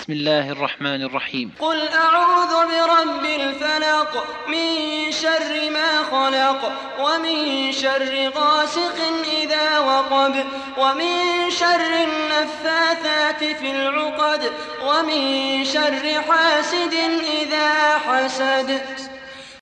بسم الله الرحمن الرحيم. قل أعوذ برب الفلق من شر ما خلق ومن شر غاسق إذا وقب ومن شر النفاثات في العقد ومن شر حاسد إذا حسد.